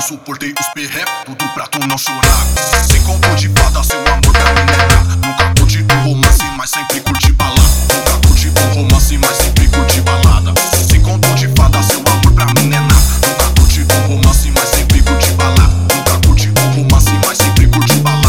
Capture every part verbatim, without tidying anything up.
suportei os perré, tudo pra tu não chorar. Sem conto de fada, seu amor pra mim negar. Nunca curti o romance, mas sempre curti balada. Nunca curti o romance, mas sempre curti balada. Sem conto de fada, seu amor pra mim é nada. Nunca curti o romance, mas sempre curti balada. Nunca curti o romance, mas sempre curti balada.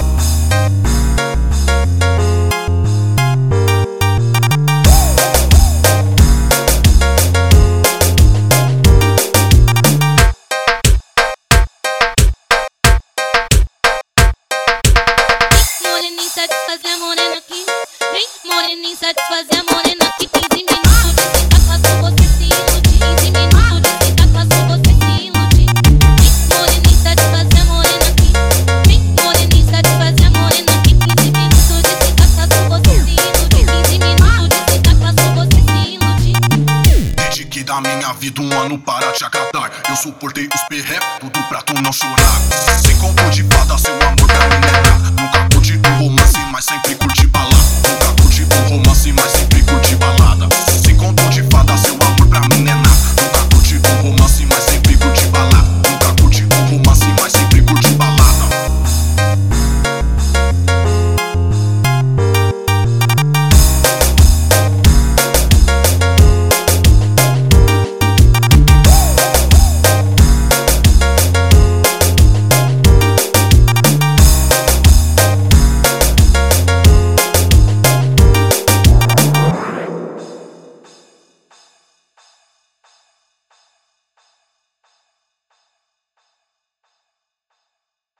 Satisfazer a morena aqui, vem moreninha satisfazer a morena aqui. Quinze minutos de sentar com você se ilude. Quinze minutos de sentar com você se ilude. Vem moreninha satisfazer a morena aqui, vem moreninha satisfazer a morena aqui. Quinze minutos de sentar com você se ilude. Quinze minutos de sentar com você se ilude. Dediquei da minha vida um ano para te agradar. Eu suportei os perré, tudo pra tu não chorar. Sem conto de fada, seu